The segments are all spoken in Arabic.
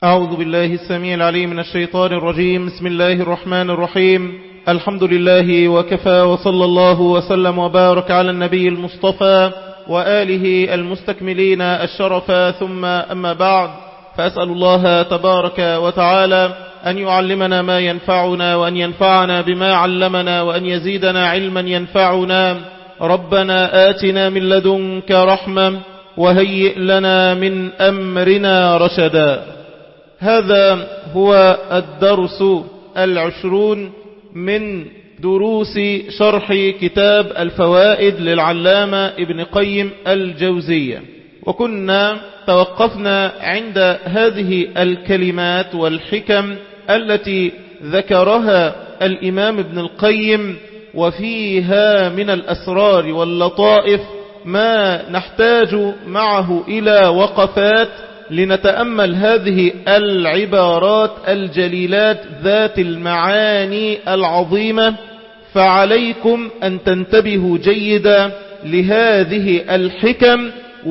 أعوذ بالله السميع العليم من الشيطان الرجيم. بسم الله الرحمن الرحيم. الحمد لله وكفى، وصلى الله وسلم وبارك على النبي المصطفى وآله المستكملين الشرفا، ثم أما بعد، فأسأل الله تبارك وتعالى أن يعلمنا ما ينفعنا، وأن ينفعنا بما علمنا، وأن يزيدنا علما ينفعنا. ربنا آتنا من لدنك رحمة وهيئ لنا من أمرنا رشدا. هذا هو الدرس 20 من دروس شرح كتاب الفوائد للعلامة ابن قيم الجوزية، وكنا توقفنا عند هذه الكلمات والحكم التي ذكرها الإمام ابن القيم، وفيها من الأسرار واللطائف ما نحتاج معه إلى وقفات لنتأمل هذه العبارات الجليلات ذات المعاني العظيمة. فعليكم أن تنتبهوا جيدا لهذه الحكم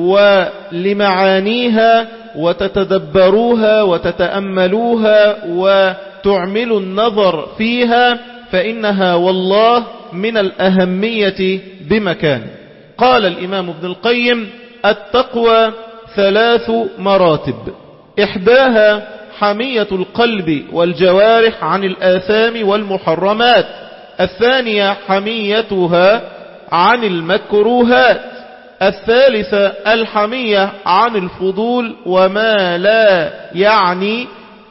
ولمعانيها، وتتدبروها وتتأملوها وتعملوا النظر فيها، فإنها والله من الأهمية بمكان. قال الإمام ابن القيم: التقوى 3 مراتب، إحداها حمية القلب والجوارح عن الآثام والمحرمات، الثانية حميتها عن المكروهات، الثالثة الحمية عن الفضول وما لا يعني.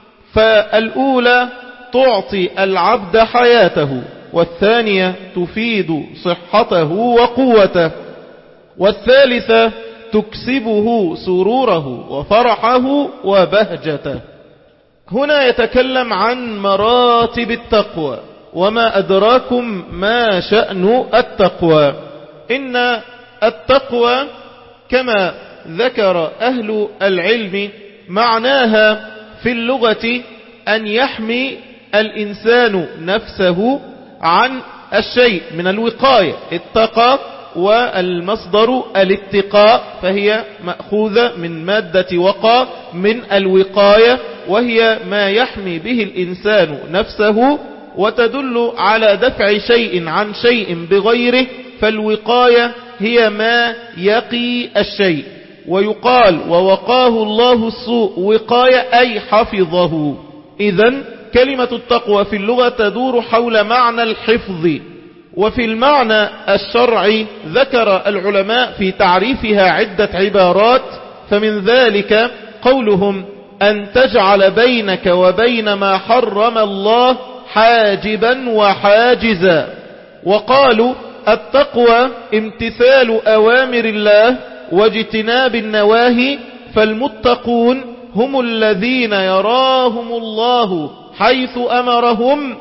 فالأولى تعطي العبد حياته، والثانية تفيد صحته وقوته، والثالثة تكسبه سروره وفرحه وبهجته. هنا يتكلم عن مراتب التقوى، وما أدراكم ما شأن التقوى. إن التقوى كما ذكر أهل العلم معناها في اللغة أن يحمي الإنسان نفسه عن الشيء من الوقاية. اتقى، والمصدر الاتقاء، فهي مأخوذة من مادة وقى من الوقاية، وهي ما يحمي به الإنسان نفسه، وتدل على دفع شيء عن شيء بغيره. فالوقاية هي ما يقي الشيء، ويقال ووقاه الله السوء وقاية أي حفظه. إذن كلمة التقوى في اللغة تدور حول معنى الحفظ. وفي المعنى الشرعي ذكر العلماء في تعريفها عدة عبارات، فمن ذلك قولهم: أن تجعل بينك وبين ما حرم الله حاجبا وحاجزا. وقالوا التقوى امتثال أوامر الله واجتناب النواهي، فالمتقون هم الذين يراهم الله حيث أمرهم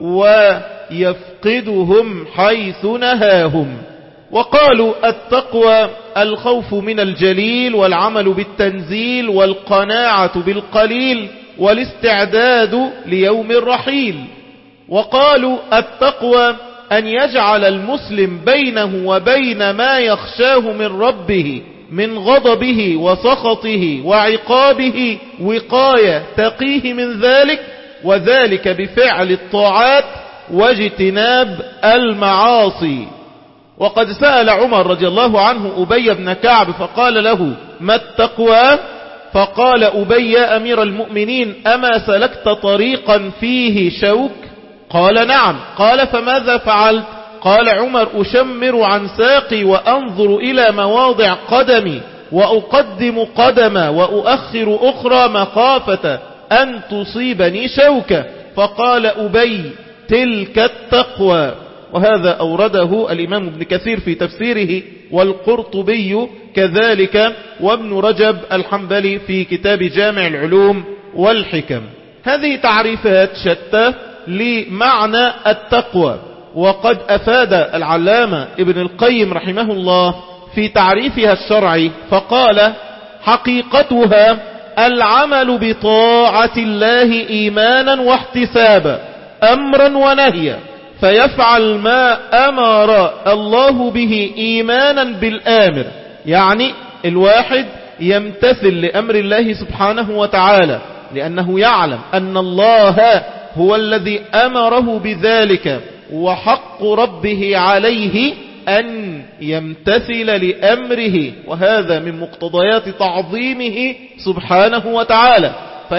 ويفقدهم حيث نهاهم. وقالوا التقوى الخوف من الجليل، والعمل بالتنزيل، والقناعة بالقليل، والاستعداد ليوم الرحيل. وقالوا التقوى أن يجعل المسلم بينه وبين ما يخشاه من ربه من غضبه وسخطه وعقابه وقاية تقيه من ذلك، وذلك بفعل الطاعات واجتناب المعاصي. وقد سأل عمر رضي الله عنه أبي بن كعب فقال له: ما التقوى؟ فقال أبي: يا أمير المؤمنين، أما سلكت طريقا فيه شوك؟ قال: نعم. قال: فماذا فعلت؟ قال عمر: أشمر عن ساقي وأنظر إلى مواضع قدمي، وأقدم قدما وأؤخر أخرى مخافة أن تصيبني شوكة. فقال أبي: تلك التقوى. وهذا أورده الإمام ابن كثير في تفسيره، والقرطبي كذلك، وابن رجب الحنبلي في كتاب جامع العلوم والحكم. هذه تعريفات شتى لمعنى التقوى، وقد أفاد العلامة ابن القيم رحمه الله في تعريفها الشرعي فقال: حقيقتها العمل بطاعة الله إيمانا واحتسابا، أمرا ونهيا، فيفعل ما أمر الله به إيمانا بالآمر. يعني الواحد يمتثل لأمر الله سبحانه وتعالى لأنه يعلم أن الله هو الذي أمره بذلك، وحق ربه عليه أن يمتثل لأمره، وهذا من مقتضيات تعظيمه سبحانه وتعالى،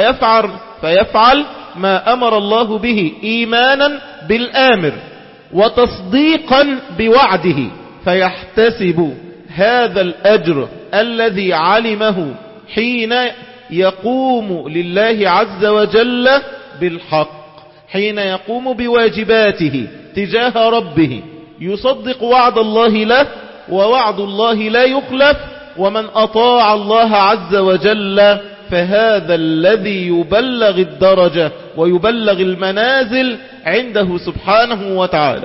فيفعل ما أمر الله به إيمانا بالآمر وتصديقا بوعده، فيحتسب هذا الأجر الذي علمه حين يقوم لله عز وجل بالحق، حين يقوم بواجباته تجاه ربه، يصدق وعد الله له، ووعد الله لا يخلف، ومن أطاع الله عز وجل فهذا الذي يبلغ الدرجة ويبلغ المنازل عنده سبحانه وتعالى.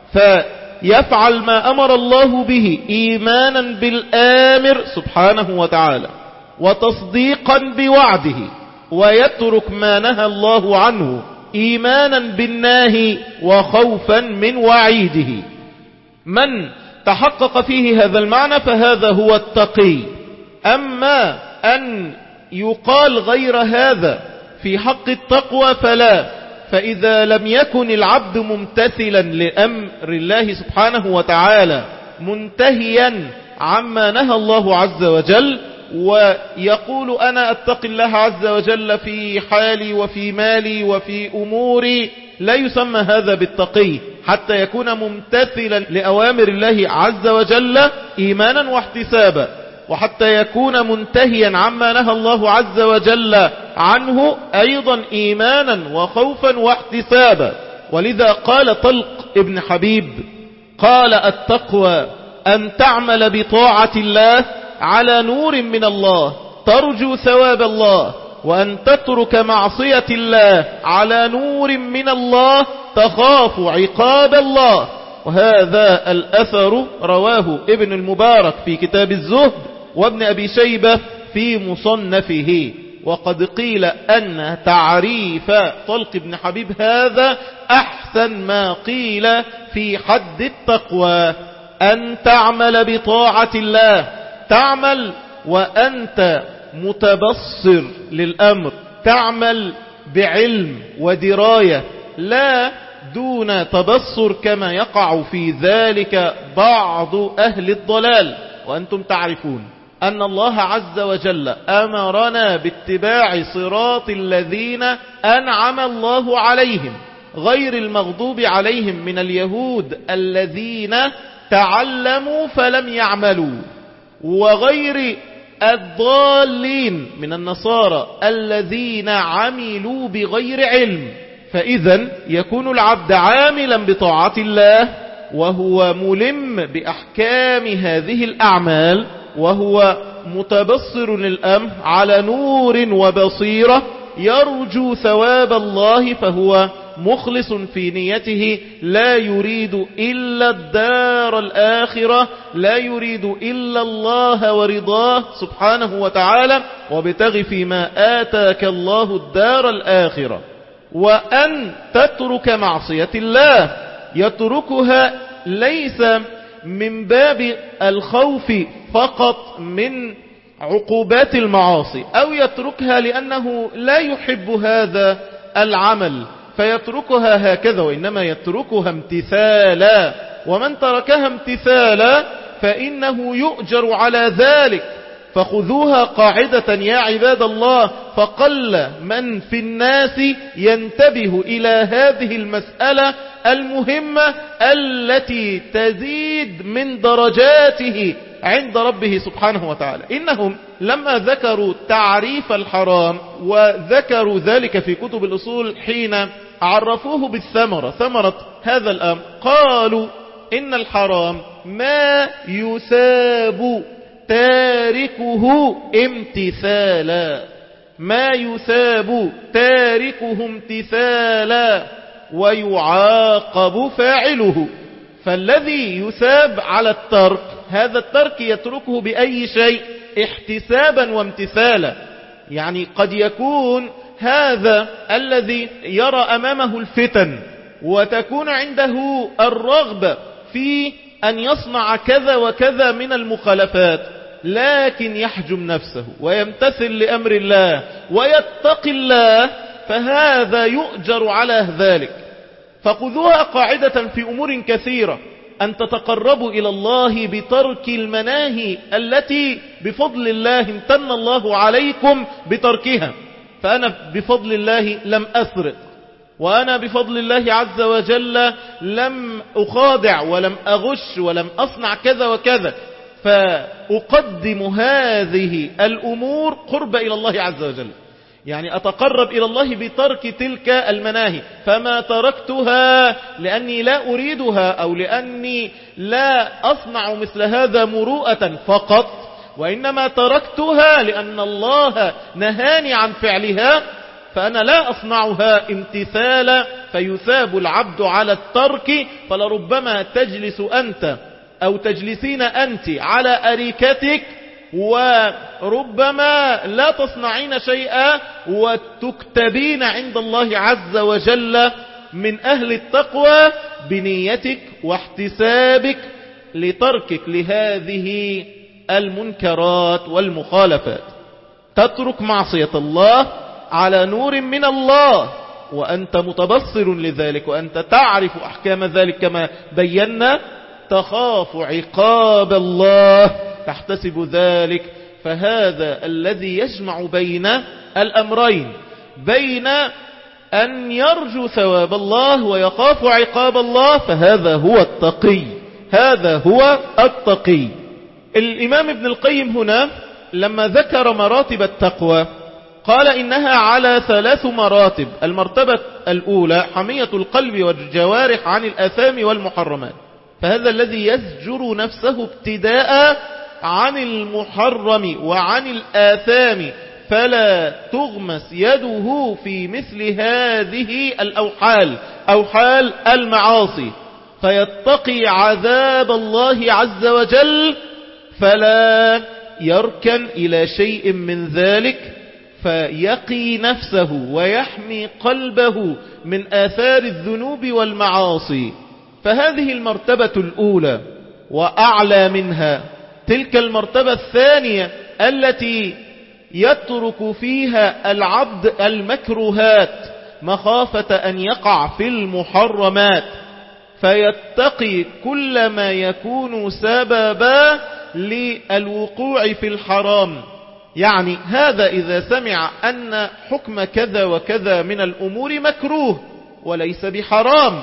فيفعل ما أمر الله به إيمانا بالآمر سبحانه وتعالى وتصديقا بوعده، ويترك ما نهى الله عنه إيمانا بالناهي وخوفا من وعيده. من تحقق فيه هذا المعنى فهذا هو التقي. أما أن يقال غير هذا في حق التقوى فلا، فإذا لم يكن العبد ممتثلا لأمر الله سبحانه وتعالى منتهيا عما نهى الله عز وجل، ويقول أنا أتقي الله عز وجل في حالي وفي مالي وفي أموري، لا يسمى هذا بالتقي حتى يكون ممتثلا لأوامر الله عز وجل إيمانا واحتسابا، وحتى يكون منتهيا عما نهى الله عز وجل عنه أيضا إيمانا وخوفا واحتسابا. ولذا قال طلق ابن حبيب قال التقوى أن تعمل بطاعة الله على نور من الله ترجو ثواب الله، وأن تترك معصية الله على نور من الله تخاف عقاب الله. وهذا الأثر رواه ابن المبارك في كتاب الزهد، وابن أبي شيبة في مصنفه. وقد قيل أن تعريف طلق ابن حبيب هذا أحسن ما قيل في حد التقوى، أن تعمل بطاعة الله، تعمل وأنت متبصر للأمر، تعمل بعلم ودراية لا دون تبصر كما يقع في ذلك بعض أهل الضلال. وأنتم تعرفون أن الله عز وجل أمرنا باتباع صراط الذين أنعم الله عليهم غير المغضوب عليهم من اليهود الذين تعلموا فلم يعملوا، وغير الضالين من النصارى الذين عملوا بغير علم. فإذا يكون العبد عاملا بطاعة الله وهو ملم بأحكام هذه الأعمال، وهو متبصر للأمر على نور وبصيرة، يرجو ثواب الله، فهو مخلص في نيته، لا يريد إلا الدار الآخرة، لا يريد إلا الله ورضاه سبحانه وتعالى، وابتغ فيما آتاك الله الدار الآخرة. وأن تترك معصية الله، يتركها ليس من باب الخوف فقط من عقوبات المعاصي، أو يتركها لأنه لا يحب هذا العمل فيتركها هكذا، وإنما يتركها امتثالا. ومن تركها امتثالا فإنه يؤجر على ذلك. فخذوها قاعدة يا عباد الله، فقل من في الناس ينتبه إلى هذه المسألة المهمة التي تزيد من درجاته عند ربه سبحانه وتعالى. إنهم لما ذكروا تعريف الحرام وذكروا ذلك في كتب الأصول حين عرفوه بالثمرة، ثمرة هذا الأمر، قالوا إن الحرام ما يثاب تاركه امتثالا، ما يثاب تاركه امتثالا ويعاقب فاعله. فالذي يثاب على الترك، هذا الترك يتركه بأي شيء احتسابا وامتثالا. يعني قد يكون هذا الذي يرى أمامه الفتن وتكون عنده الرغبة في أن يصنع كذا وكذا من المخالفات، لكن يحجم نفسه ويمتثل لأمر الله ويتقي الله، فهذا يؤجر على ذلك. فخذوها قاعدة في أمور كثيرة، أن تتقربوا إلى الله بترك المناهي التي بفضل الله امتن الله عليكم بتركها. فأنا بفضل الله لم أسرق، وأنا بفضل الله عز وجل لم أخادع ولم أغش ولم أصنع كذا وكذا، فأقدم هذه الأمور قرب إلى الله عز وجل، يعني أتقرب إلى الله بترك تلك المناهي. فما تركتها لأني لا أريدها أو لأني لا أصنع مثل هذا مروءة فقط، وإنما تركتها لأن الله نهاني عن فعلها، فأنا لا أصنعها امتثالا، فيثاب العبد على الترك. فلربما تجلس أنت أو تجلسين أنت على أريكتك وربما لا تصنعين شيئا وتكتبين عند الله عز وجل من أهل التقوى بنيتك واحتسابك لتركك لهذه المنكرات والمخالفات. تترك معصية الله على نور من الله وأنت متبصر لذلك وأنت تعرف أحكام ذلك كما بينا، تخاف عقاب الله، تحتسب ذلك. فهذا الذي يجمع بين الأمرين، بين أن يرجو ثواب الله ويخاف عقاب الله، فهذا هو التقي، هذا هو التقي. الإمام ابن القيم هنا لما ذكر مراتب التقوى قال إنها على 3 مراتب. المرتبة الأولى حمية القلب والجوارح عن الآثام والمحرمات، فهذا الذي يزجر نفسه ابتداء عن المحرم وعن الآثام، فلا تغمس يده في مثل هذه الأوحال، أوحال المعاصي، فيتقي عذاب الله عز وجل، فلا يركن إلى شيء من ذلك، فيقي نفسه ويحمي قلبه من آثار الذنوب والمعاصي. فهذه المرتبة الأولى. وأعلى منها تلك المرتبة الثانية التي يترك فيها العبد المكروهات مخافة أن يقع في المحرمات، فيتقي كل ما يكون سببا للوقوع في الحرام. يعني هذا إذا سمع أن حكم كذا وكذا من الأمور مكروه وليس بحرام،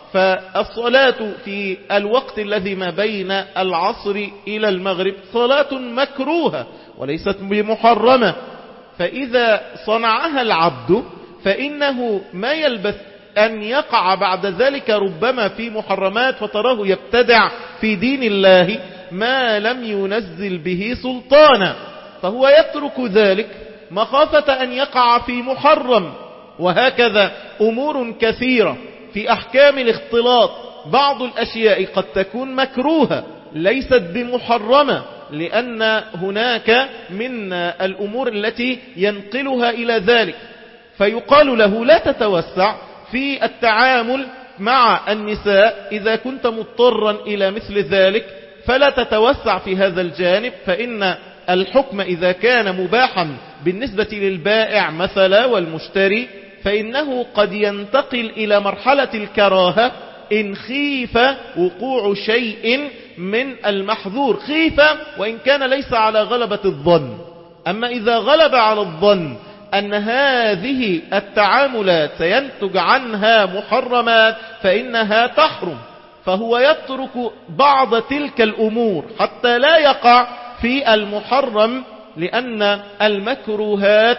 فالصلاة في الوقت الذي ما بين العصر إلى المغرب صلاة مكروهة وليست بمحرمة، فإذا صنعها العبد فإنه ما يلبث أن يقع بعد ذلك ربما في محرمات، فتراه يبتدع في دين الله ما لم ينزل به سلطانا، فهو يترك ذلك مخافة أن يقع في محرم. وهكذا أمور كثيرة في أحكام الاختلاط، بعض الأشياء قد تكون مكروهة ليست بمحرمة، لأن هناك من الأمور التي ينقلها إلى ذلك، فيقال له لا تتوسع في التعامل مع النساء، إذا كنت مضطرا إلى مثل ذلك فلا تتوسع في هذا الجانب، فإن الحكم إذا كان مباحا بالنسبة للبائع مثلا والمشتري، فإنه قد ينتقل إلى مرحلة الكراهة إن خيف وقوع شيء من المحظور، خيف وإن كان ليس على غلبة الظن. أما إذا غلب على الظن أن هذه التعاملات سينتج عنها محرمات فإنها تحرم، فهو يترك بعض تلك الأمور حتى لا يقع في المحرم، لأن المكروهات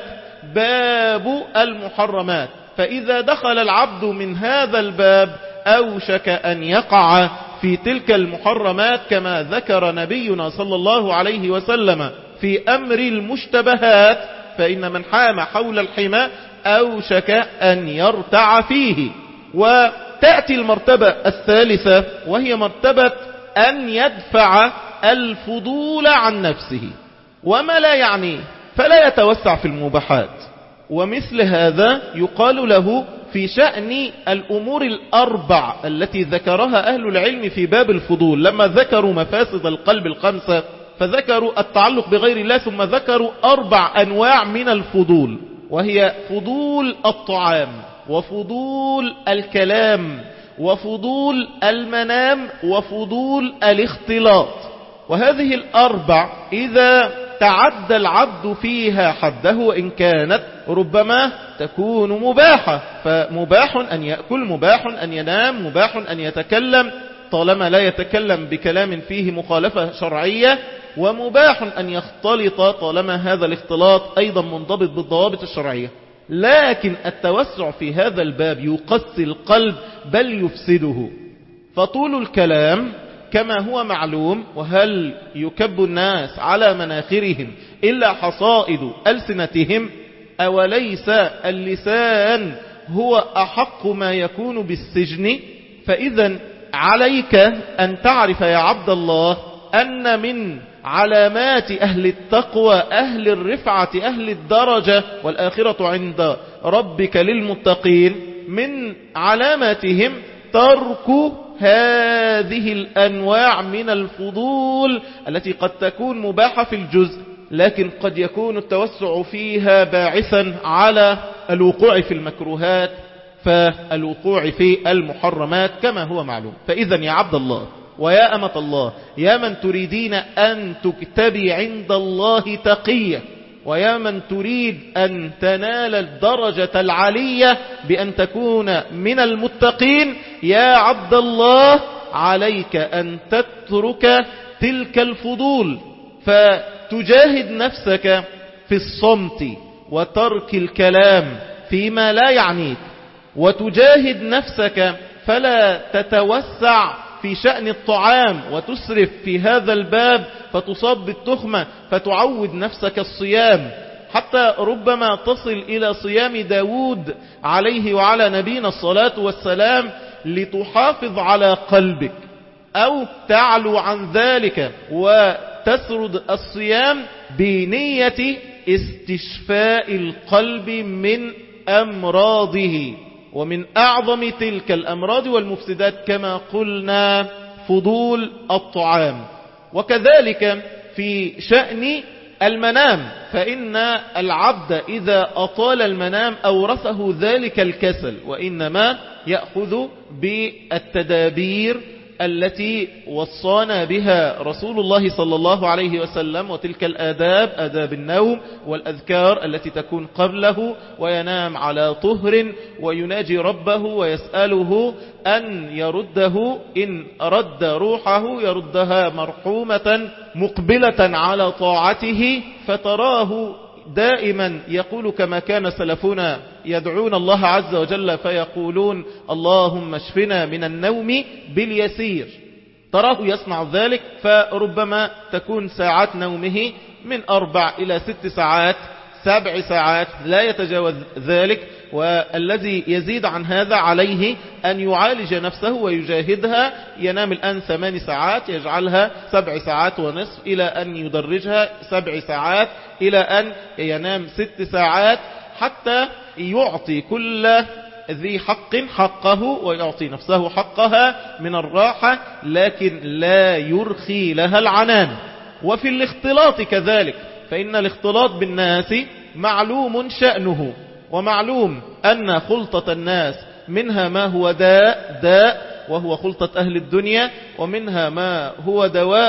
باب المحرمات، فإذا دخل العبد من هذا الباب أوشك أن يقع في تلك المحرمات، كما ذكر نبينا صلى الله عليه وسلم في أمر المشتبهات، فإن من حام حول الحمى أوشك أن يرتع فيه. وتأتي المرتبة الثالثة وهي مرتبة أن يدفع الفضول عن نفسه وما لا يعنيه، فلا يتوسع في المباحات. ومثل هذا يقال له في شأن الأمور ال4 التي ذكرها أهل العلم في باب الفضول، لما ذكروا مفاسد القلب ال5 فذكروا التعلق بغير الله، ثم ذكروا 4 أنواع من الفضول، وهي فضول الطعام وفضول الكلام وفضول المنام وفضول الاختلاط. وهذه 4 إذا تعدى العبد فيها حده، وإن كانت ربما تكون مباحة، فمباح أن يأكل، مباح أن ينام، مباح أن يتكلم طالما لا يتكلم بكلام فيه مخالفة شرعية، ومباح أن يختلط طالما هذا الاختلاط أيضا منضبط بالضوابط الشرعية. لكن التوسع في هذا الباب يقسي القلب بل يفسده. فطول الكلام كما هو معلوم، وهل يكب الناس على مناخرهم إلا حصائد ألسنتهم؟ أوليس اللسان هو أحق ما يكون بالسجن؟ فإذا عليك أن تعرف يا عبد الله أن من علامات أهل التقوى، أهل الرفعة، أهل الدرجة والآخرة عند ربك للمتقين، من علاماتهم ترك هذه الأنواع من الفضول التي قد تكون مباحة في الجزء، لكن قد يكون التوسع فيها باعثا على الوقوع في المكروهات، فالوقوع في المحرمات كما هو معلوم. فإذا يا عبد الله ويا أمة الله، يا من تريدين أن تكتبي عند الله تقية، ويا من تريد أن تنال الدرجة العالية بأن تكون من المتقين، يا عبد الله عليك أن تترك تلك الفضول، فتجاهد نفسك في الصمت وترك الكلام فيما لا يعنيك، وتجاهد نفسك فلا تتوسع في شأن الطعام وتسرف في هذا الباب فتصاب بالتخمة، فتعود نفسك الصيام، حتى ربما تصل إلى صيام داود عليه وعلى نبينا الصلاة والسلام لتحافظ على قلبك، أو تعلو عن ذلك وتسرد الصيام بنية استشفاء القلب من أمراضه. ومن أعظم تلك الأمراض والمفسدات كما قلنا فضول الطعام. وكذلك في شأن المنام، فإن العبد إذا أطال المنام أورثه ذلك الكسل، وإنما يأخذ بالتدابير التي وصانا بها رسول الله صلى الله عليه وسلم، وتلك الآداب، آداب النوم والأذكار التي تكون قبله، وينام على طهر ويناجي ربه ويسأله أن يرده، إن رد روحه يردها مرحومة مقبلة على طاعته، فتراه دائما يقول كما كان سلفنا يدعون الله عز وجل فيقولون اللهم اشفنا من النوم باليسير، تراه يصنع ذلك، فربما تكون ساعات نومه من 4 إلى 6 ساعات 7 ساعات لا يتجاوز ذلك. والذي يزيد عن هذا عليه أن يعالج نفسه ويجاهدها، ينام الآن 8 ساعات يجعلها 7 ساعات ونصف، إلى أن يدرجها 7 ساعات، إلى أن ينام 6 ساعات، حتى يعطي كل ذي حق حقه ويعطي نفسه حقها من الراحة، لكن لا يرخي لها العنان. وفي الاختلاط كذلك، فإن الاختلاط بالناس معلوم شأنه، ومعلوم أن خلطة الناس منها ما هو داء وهو خلطة أهل الدنيا، ومنها ما هو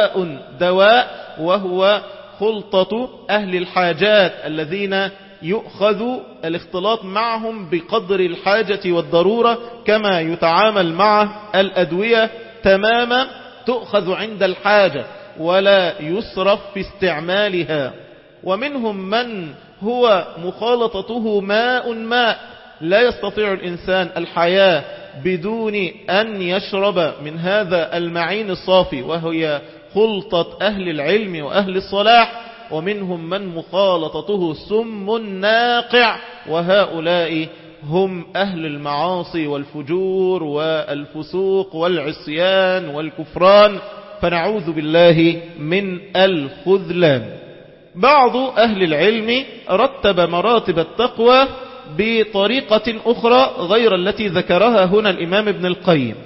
دواء وهو خلطة أهل الحاجات الذين يؤخذ الاختلاط معهم بقدر الحاجة والضرورة، كما يتعامل مع الأدوية تماما، تؤخذ عند الحاجة ولا يسرف في استعمالها. ومنهم من هو مخالطته ماء، لا يستطيع الإنسان الحياة بدون أن يشرب من هذا المعين الصافي، وهي خلطة أهل العلم وأهل الصلاح. ومنهم من مخالطته سم ناقع، وهؤلاء هم أهل المعاصي والفجور والفسوق والعصيان والكفران، فنعوذ بالله من الخذلان. بعض أهل العلم رتب مراتب التقوى بطريقة أخرى غير التي ذكرها هنا الإمام ابن القيم،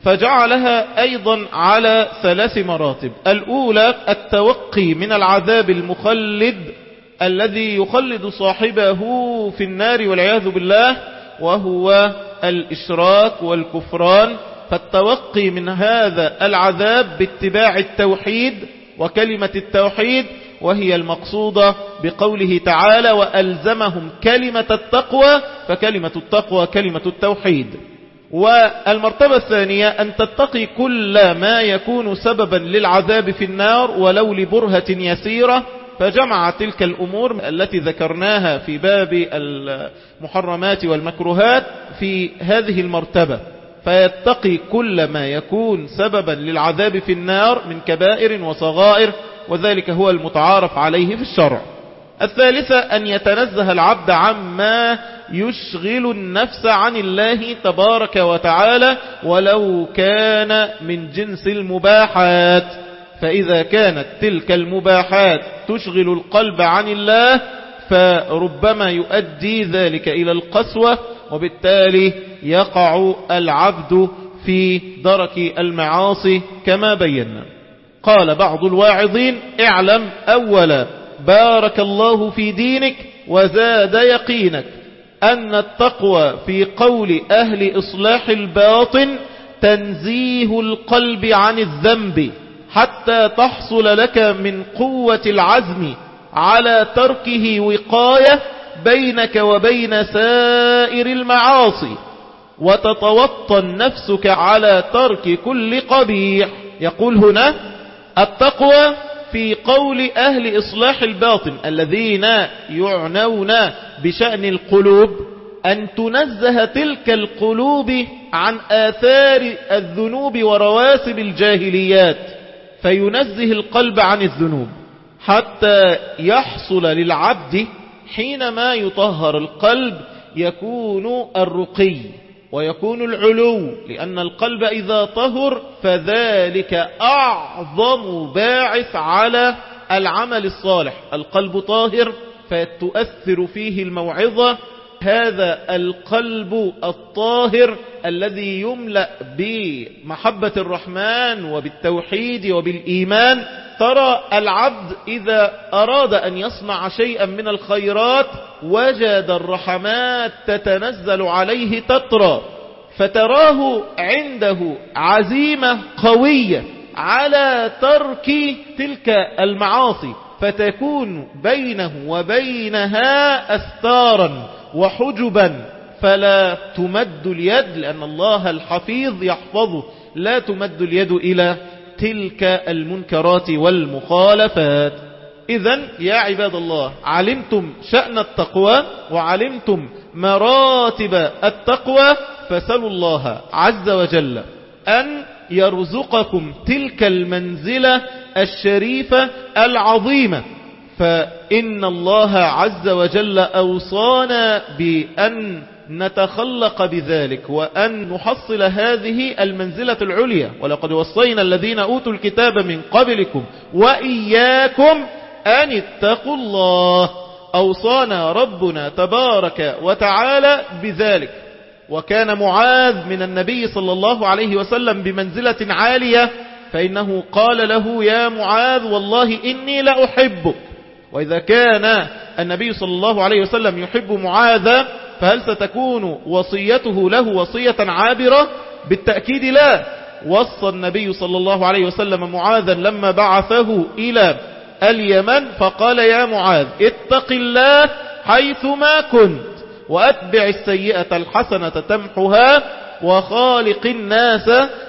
فجعلها أيضا على 3 مراتب. الأولى التوقي من العذاب المخلد الذي يخلد صاحبه في النار والعياذ بالله، وهو الإشراك والكفران. فالتوقي من هذا العذاب باتباع التوحيد وكلمة التوحيد، وهي المقصودة بقوله تعالى وألزمهم كلمة التقوى، فكلمة التقوى كلمة التوحيد. والمرتبة الثانية أن تتقي كل ما يكون سببا للعذاب في النار ولو لبرهة يسيرة، فجمع تلك الأمور التي ذكرناها في باب المحرمات والمكروهات في هذه المرتبة، فيتقي كل ما يكون سببا للعذاب في النار من كبائر وصغائر، وذلك هو المتعارف عليه في الشرع. الثالثة أن يتنزه العبد عما يشغل النفس عن الله تبارك وتعالى ولو كان من جنس المباحات، فإذا كانت تلك المباحات تشغل القلب عن الله فربما يؤدي ذلك إلى القسوة، وبالتالي يقع العبد في درك المعاصي كما بينا. قال بعض الواعظين اعلم أولا بارك الله في دينك وزاد يقينك أن التقوى في قول أهل إصلاح الباطن تنزيه القلب عن الذنب حتى تحصل لك من قوة العزم على تركه وقاية بينك وبين سائر المعاصي، وتتوطن نفسك على ترك كل قبيح. يقول هنا التقوى في قول أهل إصلاح الباطن الذين يعنون بشأن القلوب أن تنزه تلك القلوب عن آثار الذنوب ورواسب الجاهليات، فينزه القلب عن الذنوب حتى يحصل للعبد حينما يطهر القلب يكون الرقي ويكون العلو، لأن القلب إذا طهر فذلك أعظم باعث على العمل الصالح. القلب طاهر فتؤثر فيه الموعظة، هذا القلب الطاهر الذي يملأ بمحبة الرحمن وبالتوحيد وبالإيمان. ترى العبد إذا أراد أن يصنع شيئا من الخيرات وجد الرحمات تتنزل عليه تترى، فتراه عنده عزيمة قوية على ترك تلك المعاصي، فتكون بينه وبينها أستارا وحجبا، فلا تمد اليد لأن الله الحفيظ يحفظه، لا تمد اليد إلى تلك المنكرات والمخالفات. إذن يا عباد الله علمتم شأن التقوى وعلمتم مراتب التقوى، فسلوا الله عز وجل أن يرزقكم تلك المنزلة الشريفة العظيمة، فإن الله عز وجل أوصانا بأن نتخلق بذلك وأن نحصل هذه المنزلة العليا. ولقد وصينا الذين أوتوا الكتاب من قبلكم وإياكم أن اتقوا الله، أوصانا ربنا تبارك وتعالى بذلك. وكان معاذ من النبي صلى الله عليه وسلم بمنزلة عالية، فإنه قال له يا معاذ والله إني لأحبك. وإذا كان النبي صلى الله عليه وسلم يحب معاذ فهل ستكون وصيته له وصية عابرة؟ بالتأكيد لا. وصى النبي صلى الله عليه وسلم معاذا لما بعثه إلى اليمن فقال يا معاذ اتق الله حيثما كنت وأتبع السيئة الحسنة تمحها وخالق الناس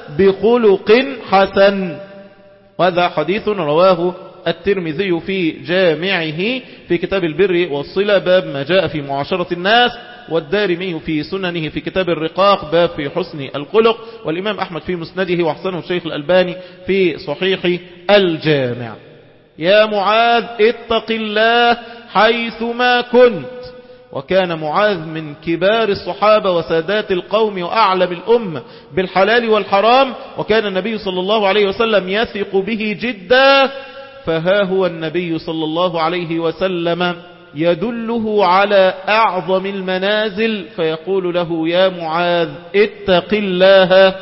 بخلق حسن. وهذا حديث رواه الترمذي في جامعه في كتاب البر والصلة باب ما جاء في معاشرة الناس، والدارمي في سننه في كتاب الرقاق باب في حسن الخلق، والإمام أحمد في مسنده وحسنه الشيخ الألباني في صحيح الجامع. يا معاذ اتق الله حيثما كنت. وكان معاذ من كبار الصحابة وسادات القوم وأعلم الأمة بالحلال والحرام، وكان النبي صلى الله عليه وسلم يثق به جدا، فها هو النبي صلى الله عليه وسلم يدله على أعظم المنازل فيقول له يا معاذ اتق الله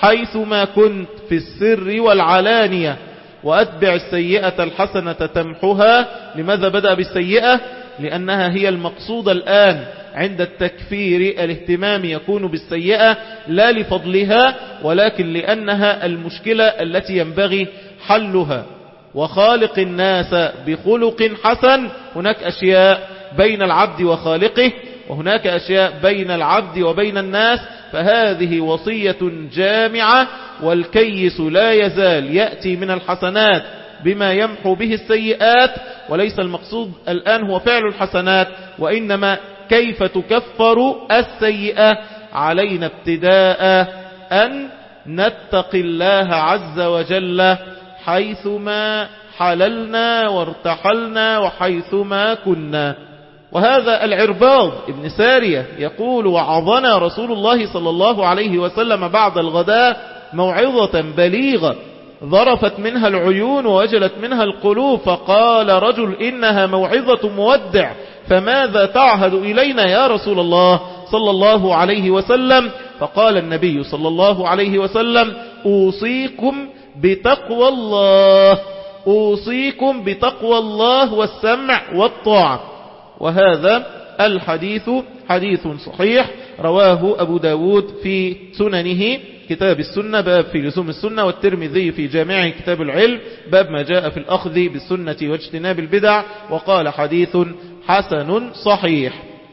حيثما كنت في السر والعلانية، وأتبع السيئة الحسنة تمحها. لماذا بدأ بالسيئة؟ لأنها هي المقصود الآن عند التكفير. الاهتمام يكون بالسيئة لا لفضلها، ولكن لأنها المشكلة التي ينبغي حلها. وخالق الناس بخلق حسن. هناك أشياء بين العبد وخالقه، وهناك أشياء بين العبد وبين الناس، فهذه وصية جامعة. والكيس لا يزال يأتي من الحسنات بما يمحو به السيئات، وليس المقصود الآن هو فعل الحسنات، وإنما كيف تكفر السيئة. علينا ابتداء أن نتقي الله عز وجل حيثما حللنا وارتحلنا وحيثما كنا. وهذا العرباض ابن سارية يقول: وعظنا رسول الله صلى الله عليه وسلم بعد الغداء موعظة بليغة ظرفت منها العيون ووجلت منها القلوب، فقال رجل: إنها موعظة مودع، فماذا تعهد إلينا يا رسول الله صلى الله عليه وسلم؟ فقال النبي صلى الله عليه وسلم: أوصيكم بتقوى الله، أوصيكم بتقوى الله والسمع والطاعة. وهذا الحديث حديث صحيح رواه أبو داود في سننه كتاب السنة باب في لزوم السنة، والترمذي في جامعه كتاب العلم باب ما جاء في الأخذ بالسنة واجتناب البدع، وقال حديث حسن صحيح.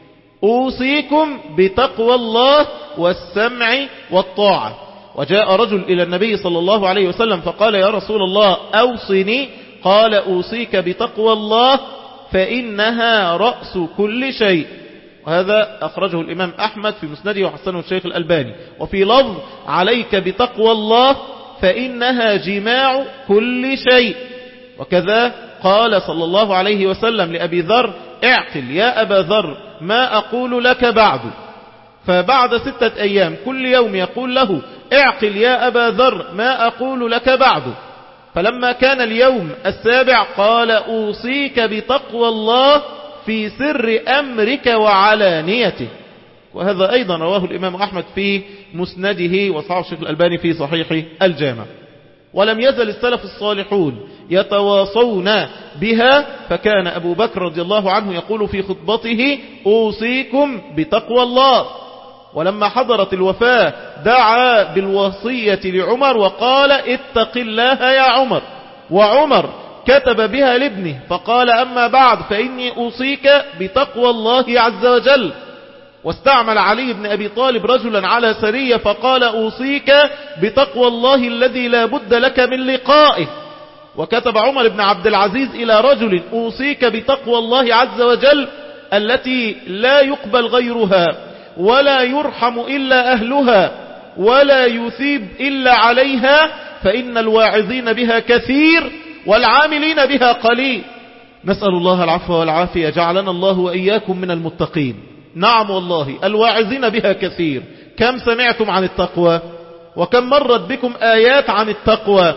أوصيكم بتقوى الله والسمع والطاعة. وجاء رجل إلى النبي صلى الله عليه وسلم فقال: يا رسول الله أوصني. قال: أوصيك بتقوى الله فإنها رأس كل شيء. وهذا أخرجه الإمام أحمد في مسنده وحسنه الشيخ الألباني. وفي لفظ: عليك بتقوى الله فإنها جماع كل شيء. وكذا قال صلى الله عليه وسلم لأبي ذر: اعقل يا أبا ذر ما أقول لك بعد. فبعد 6 أيام كل يوم يقول له: اعقل يا أبا ذر ما أقول لك بعد. فلما كان اليوم 7 قال: أوصيك بتقوى الله في سر أمرك وعلانيته. وهذا أيضا رواه الإمام أحمد في مسنده، وصححه الشيخ الألباني في صحيح الجامع. ولم يزل السلف الصالحون يتواصون بها، فكان أبو بكر رضي الله عنه يقول في خطبته: أوصيكم بتقوى الله. ولما حضرت الوفاة دعا بالوصية لعمر وقال: اتق الله يا عمر. وعمر كتب بها لابنه فقال: أما بعد فإني أوصيك بتقوى الله عز وجل. واستعمل علي بن أبي طالب رجلا على سرية فقال: أوصيك بتقوى الله الذي لا بد لك من لقائه. وكتب عمر بن عبد العزيز إلى رجل: أوصيك بتقوى الله عز وجل التي لا يقبل غيرها، ولا يرحم إلا أهلها، ولا يثيب إلا عليها، فإن الواعظين بها كثير والعاملين بها قليل. نسأل الله العفو والعافية، جعلنا الله وإياكم من المتقين. نعم والله الواعظين بها كثير. كم سمعتم عن التقوى؟ وكم مرت بكم آيات عن التقوى؟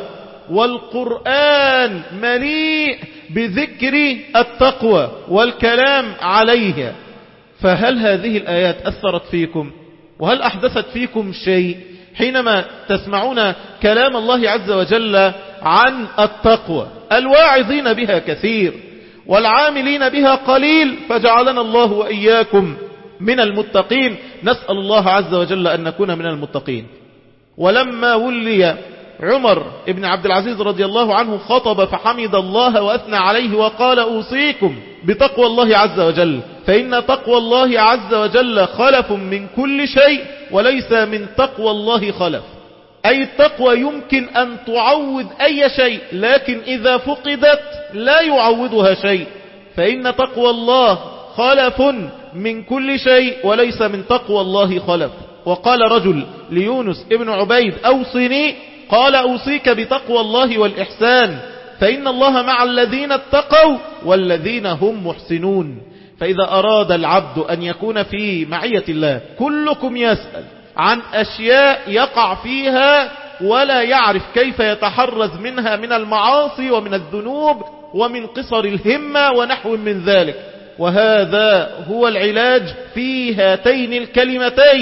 والقرآن مليء بذكر التقوى والكلام عليها. فهل هذه الآيات أثرت فيكم؟ وهل أحدثت فيكم شيء حينما تسمعون كلام الله عز وجل عن التقوى؟ الواعظين بها كثير والعاملين بها قليل، فجعلنا الله وإياكم من المتقين. نسأل الله عز وجل أن نكون من المتقين. ولما ولي عمر بن عبد العزيز رضي الله عنه خطب فحمد الله وأثنى عليه وقال: أوصيكم بتقوى الله عز وجل، فإن تقوى الله عز وجل خلف من كل شيء، وليس من تقوى الله خلف. أي التقوى يمكن أن تعوض أي شيء، لكن إذا فقدت لا يعوضها شيء. فإن تقوى الله خلف من كل شيء، وليس من تقوى الله خلف. وقال رجل ليونس ابن عبيد: أوصني. قال: أوصيك بتقوى الله والإحسان، فإن الله مع الذين اتقوا والذين هم محسنون. فإذا أراد العبد أن يكون في معية الله، كلكم يسأل عن أشياء يقع فيها ولا يعرف كيف يتحرز منها من المعاصي ومن الذنوب ومن قصر الهمة ونحو من ذلك. وهذا هو العلاج في هاتين الكلمتين: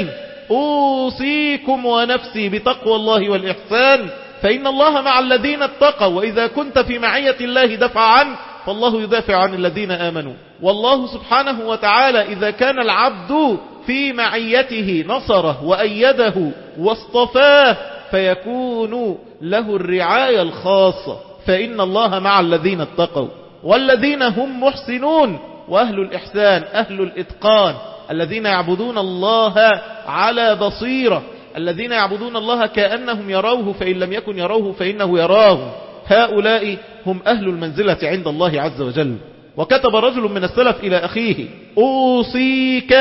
أوصيكم ونفسي بتقوى الله والإحسان، فإن الله مع الذين اتقوا، وإذا كنت في معية الله دفع عنك فالله يدافع عن الذين آمنوا. والله سبحانه وتعالى إذا كان العبد في معيته نصره وأيده واصطفاه فيكون له الرعاية الخاصة، فإن الله مع الذين اتقوا والذين هم محسنون. وأهل الإحسان أهل الإتقان الذين يعبدون الله على بصيرة، الذين يعبدون الله كأنهم يروه، فإن لم يكن يروه فإنه يراه، هؤلاء هم أهل المنزلة عند الله عز وجل. وكتب رجل من السلف إلى أخيه: أوصيك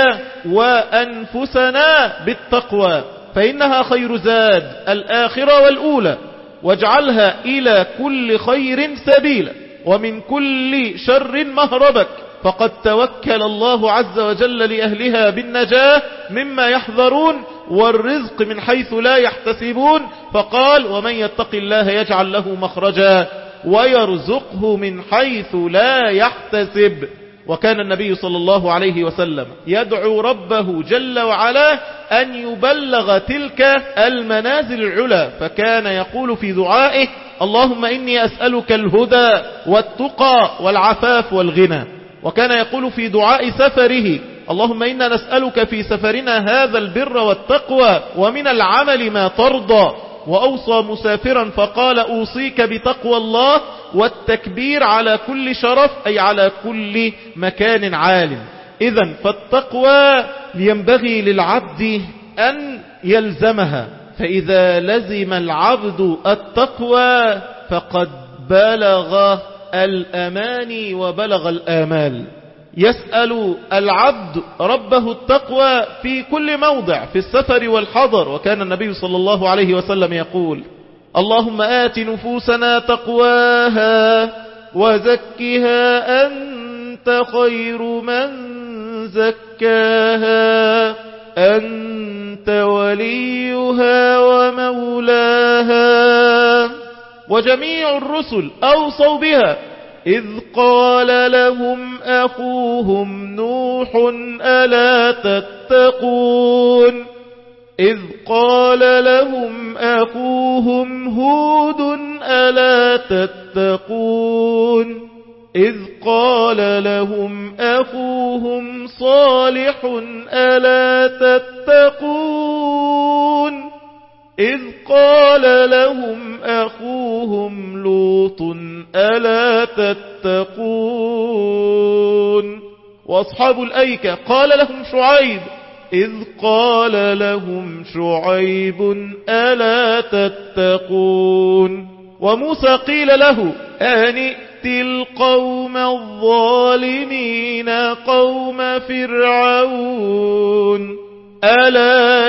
وأنفسنا بالتقوى فإنها خير زاد الآخرة والأولى، واجعلها إلى كل خير سبيلا ومن كل شر مهربك، فقد توكل الله عز وجل لأهلها بالنجاة مما يحذرون والرزق من حيث لا يحتسبون، فقال: ومن يتق الله يجعل له مخرجا ويرزقه من حيث لا يحتسب. وكان النبي صلى الله عليه وسلم يدعو ربه جل وعلا أن يبلغ تلك المنازل العلى، فكان يقول في دعائه: اللهم إني أسألك الهدى والتقى والعفاف والغنى. وكان يقول في دعاء سفره: اللهم إنا نسألك في سفرنا هذا البر والتقوى ومن العمل ما ترضى. وأوصى مسافرا فقال: أوصيك بتقوى الله والتكبير على كل شرف، أي على كل مكان عال. إذن فالتقوى ينبغي للعبد أن يلزمها، فإذا لزم العبد التقوى فقد بلغ الأماني وبلغ الآمال. يسأل العبد ربه التقوى في كل موضع، في السفر والحضر. وكان النبي صلى الله عليه وسلم يقول: اللهم آت نفوسنا تقواها وزكها أنت خير من زكاها أنت وليها ومولاها. وجميع الرسل أوصوا بها، إذ قال لهم أخوهم نوح ألا تتقون، إذ قال لهم أخوهم هود ألا تتقون، إذ قال لهم أخوهم صالح ألا تتقون، إذ قال لهم أخوهم لوط ألا تتقون. وأصحاب الأيكة قال لهم شعيب، إذ قال لهم شعيب ألا تتقون. وموسى قيل له: أن ائت القوم الظالمين قوم فرعون ألا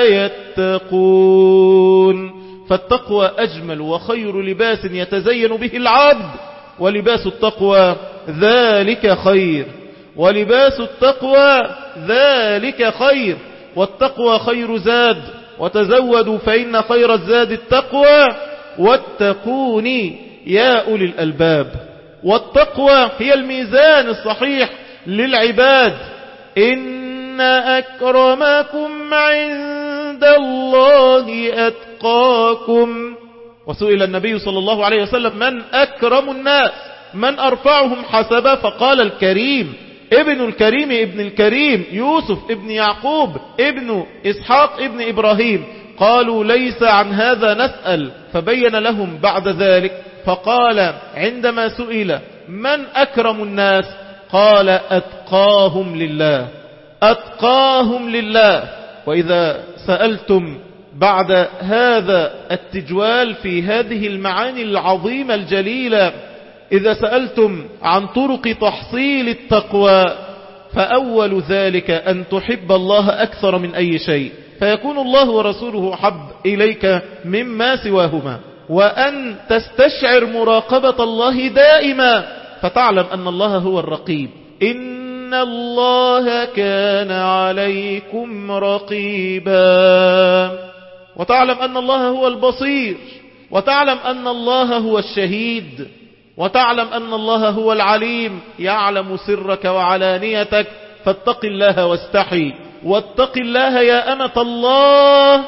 يتقون. فالتقوى أجمل وخير لباس يتزين به العبد، ولباس التقوى ذلك خير، ولباس التقوى ذلك خير. والتقوى خير زاد، وتزودوا فإن خير الزاد التقوى، واتقون يا أولي الألباب. والتقوى هي الميزان الصحيح للعباد. إن أكرمكم عند الله أتقاكم. وسئل النبي صلى الله عليه وسلم: من أكرم الناس؟ من أرفعهم حسبا؟ فقال: الكريم، ابن الكريم ابن الكريم، يوسف ابن يعقوب ابن إسحاق ابن إبراهيم. قالوا: ليس عن هذا نسأل. فبين لهم بعد ذلك فقال عندما سئل: من أكرم الناس؟ قال: أتقاهم لله، أتقاهم لله. وإذا سألتم بعد هذا التجوال في هذه المعاني العظيمة الجليلة، إذا سألتم عن طرق تحصيل التقوى، فأول ذلك أن تحب الله أكثر من أي شيء، فيكون الله ورسوله حب إليك مما سواهما، وأن تستشعر مراقبة الله دائما، فتعلم أن الله هو الرقيب. إن الله كان عليكم رقيبا. وتعلم أن الله هو البصير، وتعلم أن الله هو الشهيد، وتعلم أن الله هو العليم، يعلم سرك وعلانيتك. فاتق الله واستحي، واتق الله يا أمة الله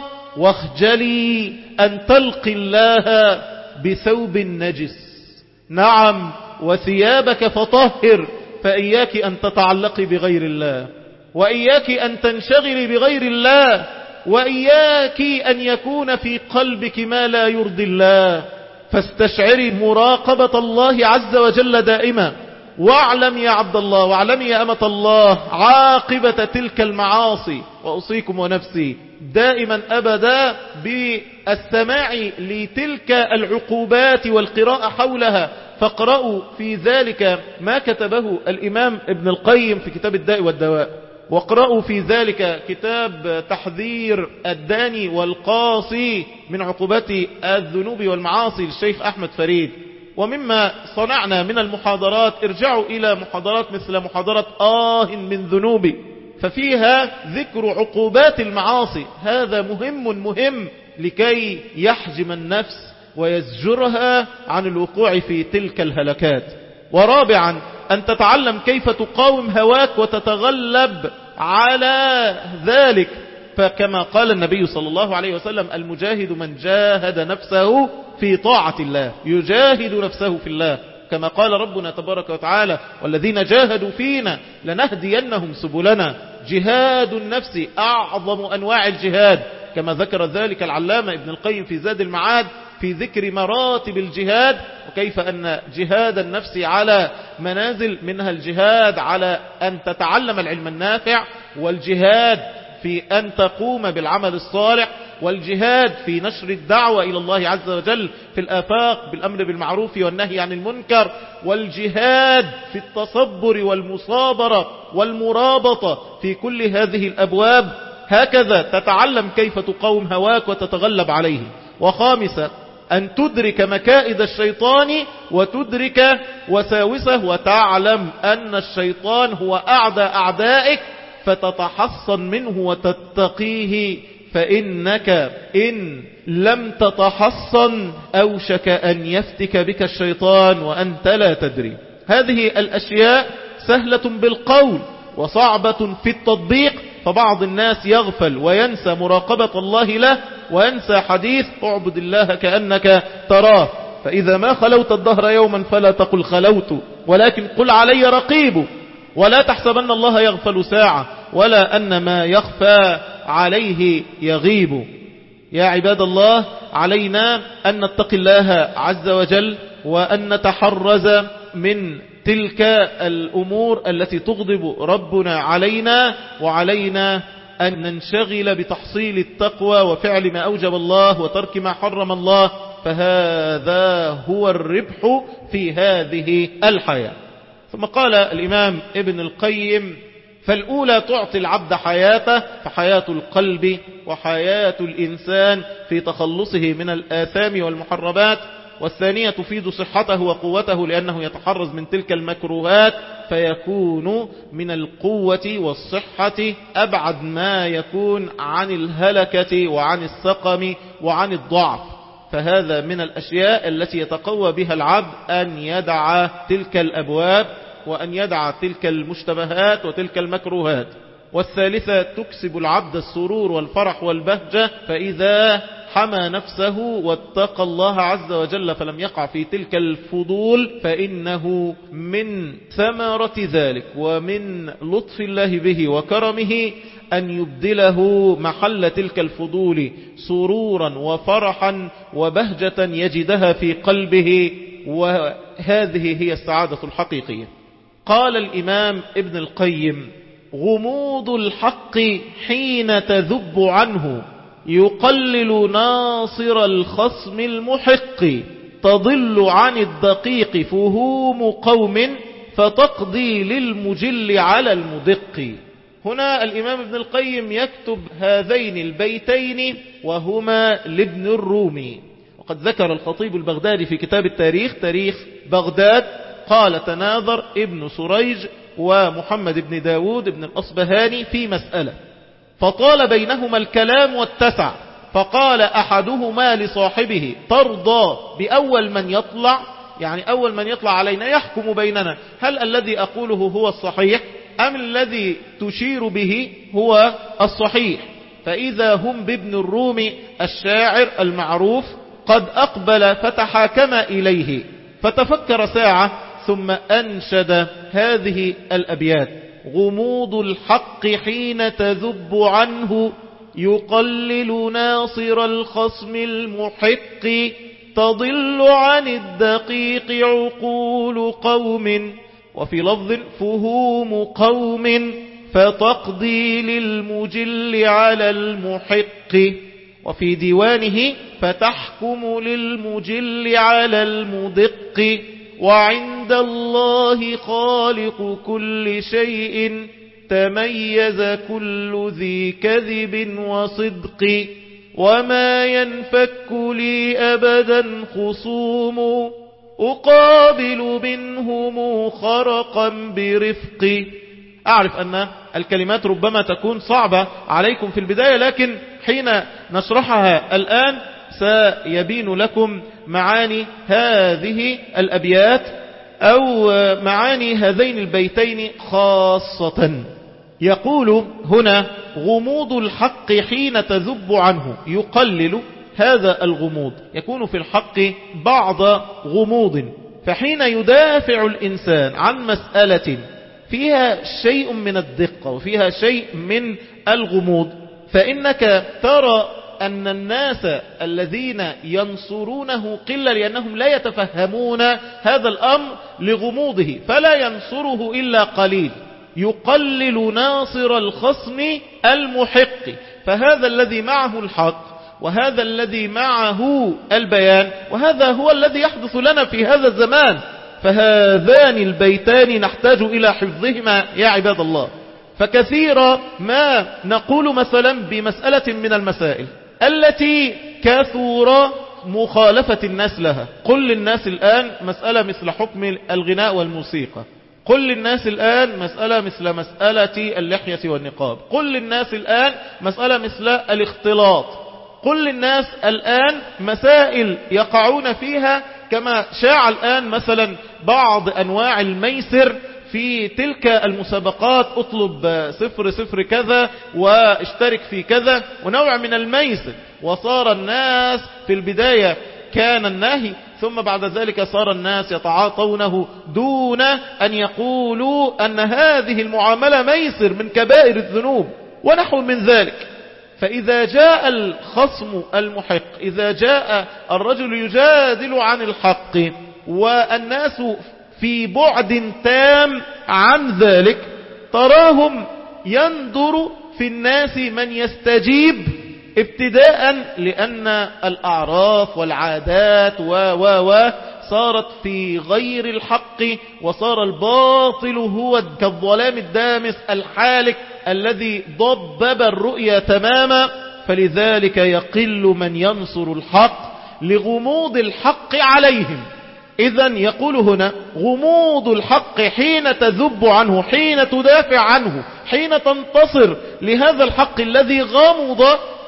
واخجلي أن تلقي الله بثوب نجس. نعم، وثيابك فطهر، فإياك أن تتعلقي بغير الله، وإياك أن تنشغلي بغير الله، وإياك أن يكون في قلبك ما لا يرضي الله. فاستشعري مراقبة الله عز وجل دائما. واعلم يا عبد الله، واعلمي يا أمة الله عاقبة تلك المعاصي. وأوصيكم ونفسي دائما أبدا بالسماع لتلك العقوبات والقراءة حولها. فاقرأوا في ذلك ما كتبه الإمام ابن القيم في كتاب الداء والدواء، واقرأوا في ذلك كتاب تحذير الداني والقاصي من عقوبات الذنوب والمعاصي للشيخ أحمد فريد. ومما صنعنا من المحاضرات ارجعوا إلى محاضرات مثل محاضرة من ذنوبي، ففيها ذكر عقوبات المعاصي. هذا مهم لكي يحجم النفس ويزجرها عن الوقوع في تلك الهلكات. ورابعا أن تتعلم كيف تقاوم هواك وتتغلب على ذلك. فكما قال النبي صلى الله عليه وسلم: المجاهد من جاهد نفسه في طاعة الله، يجاهد نفسه في الله، كما قال ربنا تبارك وتعالى: والذين جاهدوا فينا لنهدينهم سبلنا. جهاد النفس أعظم أنواع الجهاد، كما ذكر ذلك العلامة ابن القيم في زاد المعاد في ذكر مراتب الجهاد، وكيف أن جهاد النفس على منازل، منها الجهاد على أن تتعلم العلم النافع، والجهاد في أن تقوم بالعمل الصالح، والجهاد في نشر الدعوة إلى الله عز وجل في الآفاق بالأمر بالمعروف والنهي عن المنكر، والجهاد في التصبر والمصابرة والمرابطة في كل هذه الأبواب. هكذا تتعلم كيف تقاوم هواك وتتغلب عليه. وخامسا أن تدرك مكائد الشيطان وتدرك وساوسه، وتعلم أن الشيطان هو أعدى أعدائك، فتتحصن منه وتتقيه. فإنك إن لم تتحصن أوشك أن يفتك بك الشيطان وأنت لا تدري. هذه الأشياء سهلة بالقول وصعبة في التطبيق، فبعض الناس يغفل وينسى مراقبة الله له، وينسى حديث: اعبد الله كأنك تراه، فإذا ما خلوت الدهر يوما فلا تقل خلوت، ولكن قل علي رقيب. ولا تحسبن الله يغفل ساعة، ولا أن ما يخفى عليه يغيب. يا عباد الله، علينا أن نتقي الله عز وجل، وأن نتحرز من تلك الأمور التي تغضب ربنا علينا، وعلينا أن ننشغل بتحصيل التقوى وفعل ما أوجب الله وترك ما حرم الله، فهذا هو الربح في هذه الحياة. ثم قال الإمام ابن القيم: فالأولى تعطي العبد حياته، فحياة القلب وحياة الإنسان في تخلصه من الآثام والمحرمات. والثانية تفيد صحته وقوته، لأنه يتحرز من تلك المكروهات، فيكون من القوة والصحة أبعد ما يكون عن الهلكة وعن السقم وعن الضعف. فهذا من الأشياء التي يتقوى بها العبد، أن يدع تلك الأبواب وأن يدع تلك المشتبهات وتلك المكروهات. والثالثة تكسب العبد السرور والفرح والبهجة، فإذا حمى نفسه واتقى الله عز وجل فلم يقع في تلك الفضول، فإنه من ثمرة ذلك ومن لطف الله به وكرمه أن يبدله محل تلك الفضول سرورا وفرحا وبهجة يجدها في قلبه، وهذه هي السعادة الحقيقية. قال الإمام ابن القيم: غموض الحق حين تذب عنه يقلل ناصر الخصم المحق، تضل عن الدقيق فهوم قوم فتقضي للمجل على المدق. هنا الإمام ابن القيم يكتب هذين البيتين وهما لابن الرومي. وقد ذكر الخطيب البغدادي في كتاب التاريخ، تاريخ بغداد، قال: تناظر ابن سريج ومحمد بن داود بن الأصبهاني في مسألة، فطال بينهما الكلام واتسع، فقال أحدهما لصاحبه: ترضى بأول من يطلع، يعني أول من يطلع علينا يحكم بيننا، هل الذي أقوله هو الصحيح أم الذي تشير به هو الصحيح؟ فإذا هم بابن الرومي الشاعر المعروف قد أقبل فتحاكم إليه، فتفكر ساعة ثم أنشد هذه الأبيات: غموض الحق حين تذب عنه يقلل ناصر الخصم المحق، تضل عن الدقيق عقول قوم، وفي لفظ فهوم قوم، فتقضي للمجل على المحق، وفي ديوانه فتحكم للمجل على المدق، وعند الله خالق كل شيء تميز كل ذي كذب وصدق، وما ينفك لي أبدا خصوم أقابل منهم خرقا برفق. أعرف أن الكلمات ربما تكون صعبة عليكم في البداية، لكن حين نشرحها الآن سيبين لكم معاني هذه الأبيات أو معاني هذين البيتين خاصة. يقول هنا: غموض الحق حين تذب عنه يقلل. هذا الغموض يكون في الحق بعض غموض، فحين يدافع الإنسان عن مسألة فيها شيء من الدقة وفيها شيء من الغموض، فإنك ترى أن الناس الذين ينصرونه قلة، لأنهم لا يتفهمون هذا الأمر لغموضه، فلا ينصره إلا قليل. يقلل ناصر الخصم المحق، فهذا الذي معه الحق وهذا الذي معه البيان، وهذا هو الذي يحدث لنا في هذا الزمان. فهذان البيتان نحتاج إلى حفظهما يا عباد الله. فكثيرا ما نقول مثلا بمسألة من المسائل التي كثر مخالفة الناس لها. قل للناس الآن مسألة مثل حكم الغناء والموسيقى، قل للناس الآن مسألة مثل مسألة اللحية والنقاب، قل للناس الآن مسألة مثل الاختلاط، قل للناس الآن مسائل يقعون فيها كما شاع الآن مثلا بعض أنواع الميسر في تلك المسابقات، اطلب 0 كذا واشترك في كذا، ونوع من الميسر. وصار الناس في البداية كان النهي، ثم بعد ذلك صار الناس يتعاطونه دون أن يقولوا أن هذه المعاملة ميسر من كبائر الذنوب ونحو من ذلك. فإذا جاء الخصم المحق، إذا جاء الرجل يجادل عن الحق والناس في بعد تام عن ذلك، تراهم يندر في الناس من يستجيب، ابتداء لأن الأعراف والعادات صارت في غير الحق، وصار الباطل هو كالظلام الدامس الحالك الذي ضبب الرؤية تماما. فلذلك يقل من ينصر الحق لغموض الحق عليهم. إذن يقول هنا: غموض الحق حين تذب عنه، حين تدافع عنه، حين تنتصر لهذا الحق الذي غمض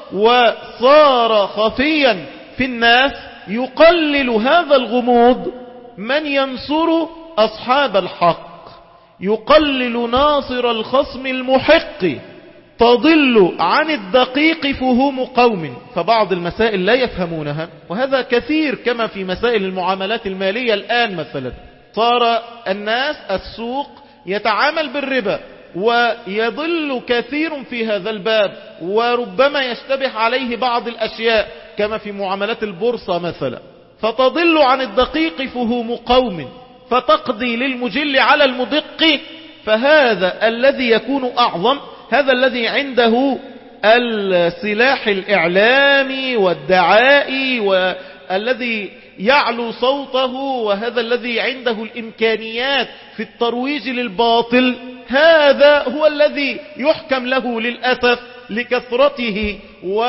وصار خفيا في الناس، يقلل هذا الغموض من ينصر أصحاب الحق، يقلل ناصر الخصم المحق، تضل عن الدقيق فهوم قوم. فبعض المسائل لا يفهمونها، وهذا كثير كما في مسائل المعاملات المالية الآن. مثلا صار الناس السوق يتعامل بالربا، ويضل كثير في هذا الباب، وربما يشتبه عليه بعض الأشياء كما في معاملات البورصة مثلا. فتضل عن الدقيق فهوم قوم، فتقضي للمجل على المدق. فهذا الذي يكون أعظم، هذا الذي عنده السلاح الإعلامي والدعائي والذي يعلو صوته، وهذا الذي عنده الإمكانيات في الترويج للباطل، هذا هو الذي يحكم له للأسف لكثرته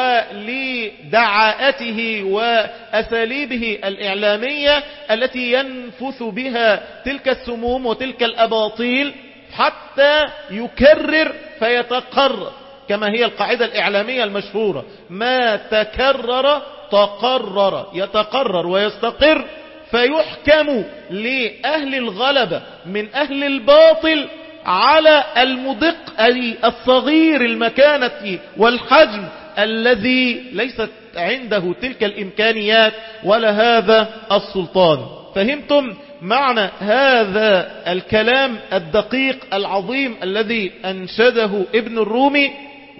ولدعاءته وأساليبه الإعلامية التي ينفث بها تلك السموم وتلك الأباطيل، حتى يكرر فيتقرر، كما هي القاعدة الإعلامية المشهورة: ما تكرر تقرر، يتقرر ويستقر، فيحكم لأهل الغلبة من أهل الباطل على المدق أي الصغير المكانة والحجم الذي ليست عنده تلك الإمكانيات ولا هذا السلطان. فهمتم معنى هذا الكلام الدقيق العظيم الذي أنشده ابن الرومي؟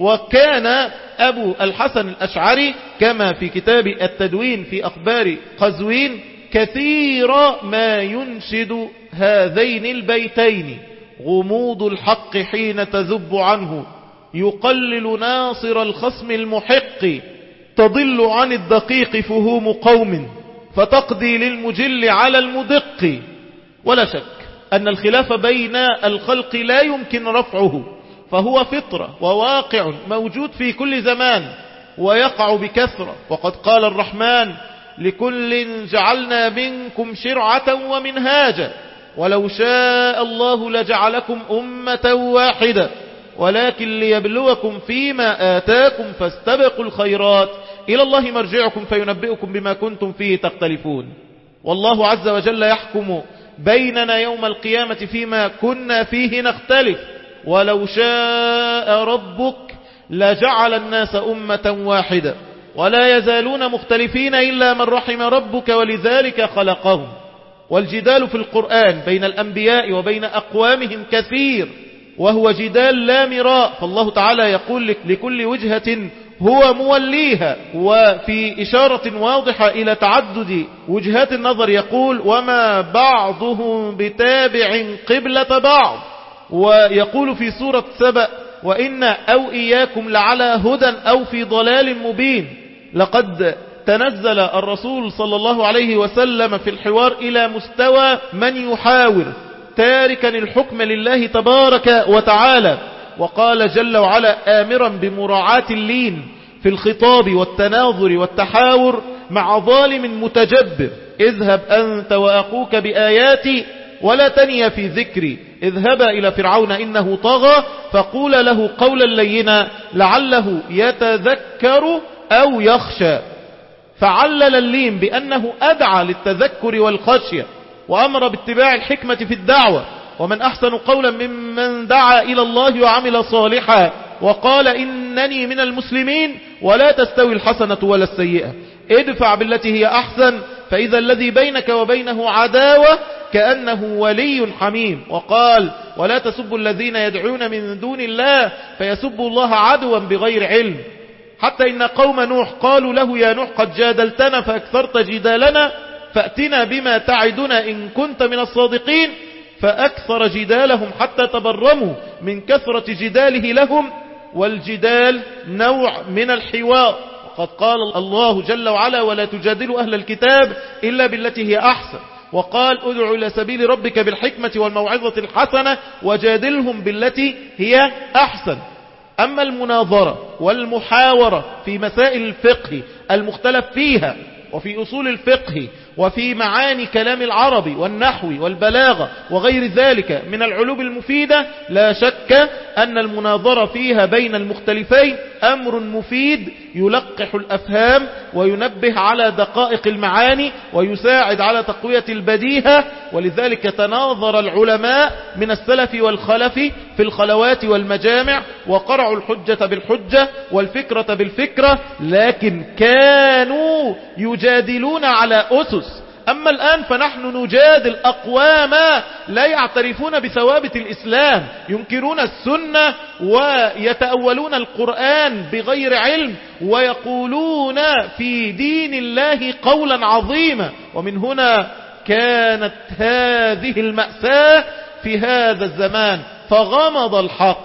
وكان أبو الحسن الأشعري كما في كتاب التدوين في أخبار قزوين كثير ما ينشد هذين البيتين: غموض الحق حين تذب عنه، يقلل ناصر الخصم المحق، تضل عن الدقيق فهوم قوم، فتقضي للمجل على المدق. ولا شك أن الخلاف بين الخلق لا يمكن رفعه، فهو فطرة وواقع موجود في كل زمان ويقع بكثرة. وقد قال الرحمن: لكل جعلنا منكم شرعة ومنهاجا ولو شاء الله لجعلكم أمة واحدة ولكن ليبلوكم فيما آتاكم فاستبقوا الخيرات إلى الله مرجعكم فينبئكم بما كنتم فيه تختلفون. والله عز وجل يحكم بيننا يوم القيامة فيما كنا فيه نختلف. ولو شاء ربك لجعل الناس أمة واحدة ولا يزالون مختلفين إلا من رحم ربك ولذلك خلقهم. والجدال في القرآن بين الأنبياء وبين أقوامهم كثير، وهو جدال لا مراء. فالله تعالى يقول لكل وجهة هو موليها، وفي إشارة واضحة إلى تعدد وجهات النظر يقول: وما بعضهم بتابع قبلة بعض. ويقول في سورة سبأ: وإن أو إياكم لعلى هدى أو في ضلال مبين. لقد تنزل الرسول صلى الله عليه وسلم في الحوار إلى مستوى من يحاور تاركا الحكم لله تبارك وتعالى، وقال جل وعلا آمرا بمراعاة اللين في الخطاب والتناظر والتحاور مع ظالم متجبر: اذهب أنت وأخوك بآياتي ولا تنيا في ذكري، اذهبا إلى فرعون إنه طغى فقول له قولا لينا لعله يتذكر أو يخشى. فعلل اللين بأنه أدعى للتذكر والخشية، وأمر باتباع الحكمة في الدعوة: ومن أحسن قولا ممن دعا إلى الله وعمل صالحا وقال إنني من المسلمين. ولا تستوي الحسنة ولا السيئة، ادفع بالتي هي أحسن فإذا الذي بينك وبينه عداوة كأنه ولي حميم. وقال: ولا تسبوا الذين يدعون من دون الله فيسبوا الله عدوا بغير علم. حتى إن قوم نوح قالوا له: يا نوح قد جادلتنا فأكثرت جدالنا فأتنا بما تعدنا إن كنت من الصادقين. فأكثر جدالهم حتى تبرموا من كثرة جداله لهم. والجدال نوع من الحوار، وقد قال الله جل وعلا: ولا تجادلوا أهل الكتاب إلا بالتي هي أحسن. وقال: ادع إلى سبيل ربك بالحكمة والموعظة الحسنة وجادلهم بالتي هي أحسن. أما المناظرة والمحاورة في مسائل الفقه المختلف فيها وفي أصول الفقه وفي معاني كلام العربي والنحو والبلاغة وغير ذلك من العلوم المفيدة، لا شك أن المناظرة فيها بين المختلفين أمر مفيد يلقح الأفهام وينبه على دقائق المعاني ويساعد على تقوية البديهة. ولذلك تناظر العلماء من السلف والخلف في الخلوات والمجامع وقرعوا الحجة بالحجة والفكرة بالفكرة، لكن كانوا يجادلون على أسس. أما الآن فنحن نجادل أقواما لا يعترفون بثوابت الإسلام، ينكرون السنة ويتأولون القرآن بغير علم ويقولون في دين الله قولا عظيما. ومن هنا كانت هذه المأساة في هذا الزمان، فغمض الحق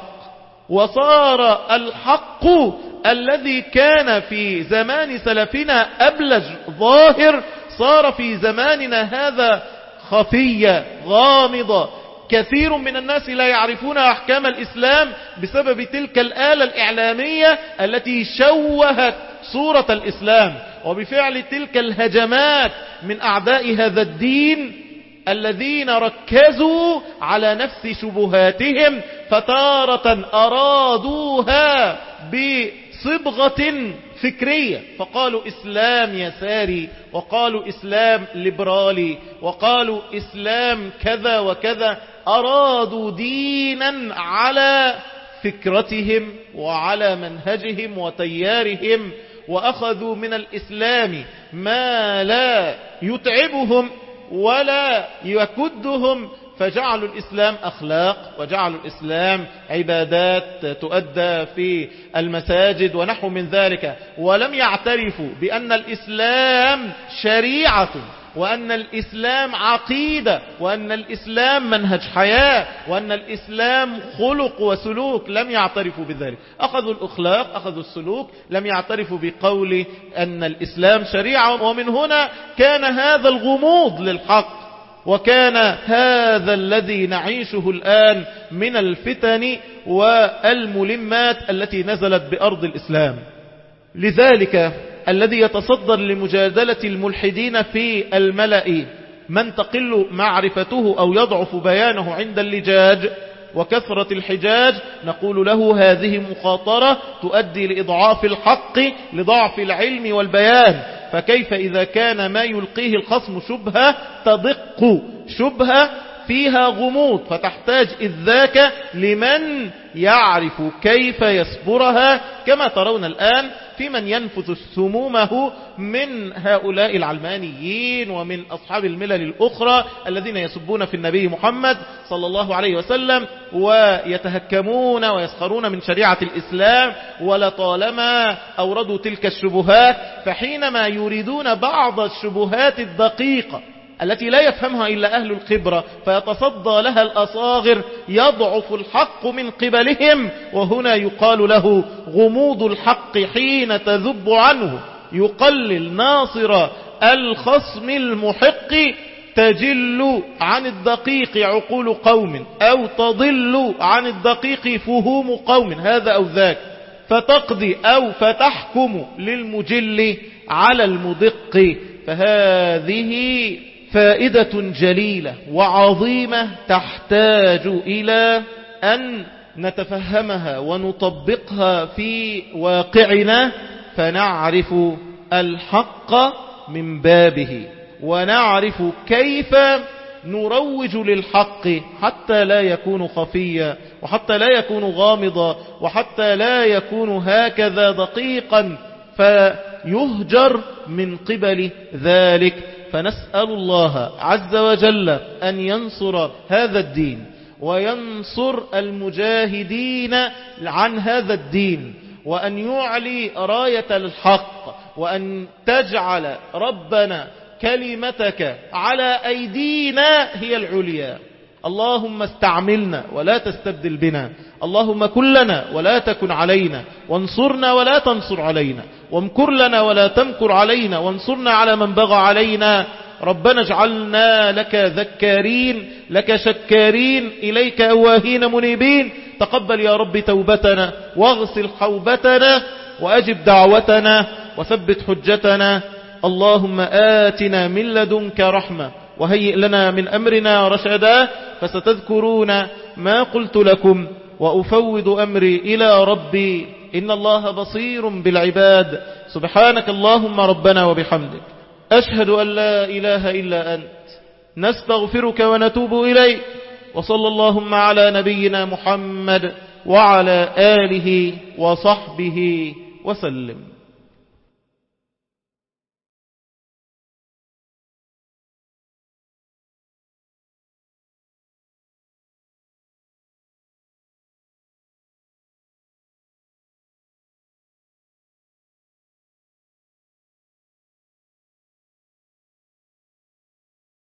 وصار الحق الذي كان في زمان سلفنا أبلج ظاهر صار في زماننا هذا خفية غامضة. كثير من الناس لا يعرفون أحكام الإسلام بسبب تلك الآلة الإعلامية التي شوهت صورة الإسلام، وبفعل تلك الهجمات من أعداء هذا الدين الذين ركزوا على نفس شبهاتهم، فتارة أرادوها بصبغة فكرية فقالوا إسلام يساري، وقالوا إسلام ليبرالي، وقالوا إسلام كذا وكذا. أرادوا دينا على فكرتهم وعلى منهجهم وتيارهم، وأخذوا من الإسلام ما لا يتعبهم ولا يكدهم، فجعلوا الإسلام أخلاق وجعلوا الإسلام عبادات تؤدى في المساجد ونحو من ذلك، ولم يعترفوا بأن الإسلام شريعة وأن الإسلام عقيدة وأن الإسلام منهج حياة وأن الإسلام خلق وسلوك. لم يعترفوا بذلك، أخذوا الأخلاق أخذوا السلوك، لم يعترفوا بقول أن الإسلام شريعة. ومن هنا كان هذا الغموض للحق، وكان هذا الذي نعيشه الآن من الفتن والملمات التي نزلت بأرض الإسلام. لذلك الذي يتصدر لمجادلة الملحدين في الملأ من تقل معرفته أو يضعف بيانه عند اللجاج وكثرة الحجاج، نقول له هذه مخاطرة تؤدي لإضعاف الحق لضعف العلم والبيان. فكيف إذا كان ما يلقيه الخصم شبهة تدق شبهة فيها غموض، فتحتاج إذ ذاك لمن يعرف كيف يصبرها، كما ترون الآن في من ينفذ سمومه من هؤلاء العلمانيين ومن أصحاب الملل الأخرى الذين يسبون في النبي محمد صلى الله عليه وسلم ويتهكمون ويسخرون من شريعة الإسلام، ولطالما أوردوا تلك الشبهات. فحينما يريدون بعض الشبهات الدقيقة التي لا يفهمها إلا أهل الخبرة فيتصدى لها الأصاغر، يضعف الحق من قبلهم. وهنا يقال له غموض الحق حين تذب عنه، يقلل ناصر الخصم المحق، تجل عن الدقيق عقول قوم أو تضل عن الدقيق فهوم قوم، هذا أو ذاك، فتقضي أو فتحكم للمجل على المدق. فهذه فائدة جليلة وعظيمة تحتاج إلى أن نتفهمها ونطبقها في واقعنا، فنعرف الحق من بابه ونعرف كيف نروج للحق حتى لا يكون خفيا وحتى لا يكون غامضا وحتى لا يكون هكذا دقيقا فيهجر من قبل ذلك. فنسأل الله عز وجل أن ينصر هذا الدين وينصر المجاهدين عن هذا الدين، وأن يعلي راية الحق، وأن تجعل ربنا كلمتك على أيدينا هي العليا. اللهم استعملنا ولا تستبدل بنا، اللهم كن لنا ولا تكن علينا، وانصرنا ولا تنصر علينا، وامكر لنا ولا تمكر علينا، وانصرنا على من بغى علينا. ربنا اجعلنا لك ذكارين لك شكارين إليك أواهين منيبين. تقبل يا رب توبتنا واغسل حوبتنا وأجب دعوتنا وثبت حجتنا. اللهم آتنا من لدنك رحمة وهيئ لنا من أمرنا رشدا. فستذكرون ما قلت لكم وأفوض أمري إلى ربي، إن الله بصير بالعباد. سبحانك اللهم ربنا وبحمدك، أشهد أن لا إله إلا أنت، نستغفرك ونتوب إليك. وصلى اللهم على نبينا محمد وعلى آله وصحبه وسلم.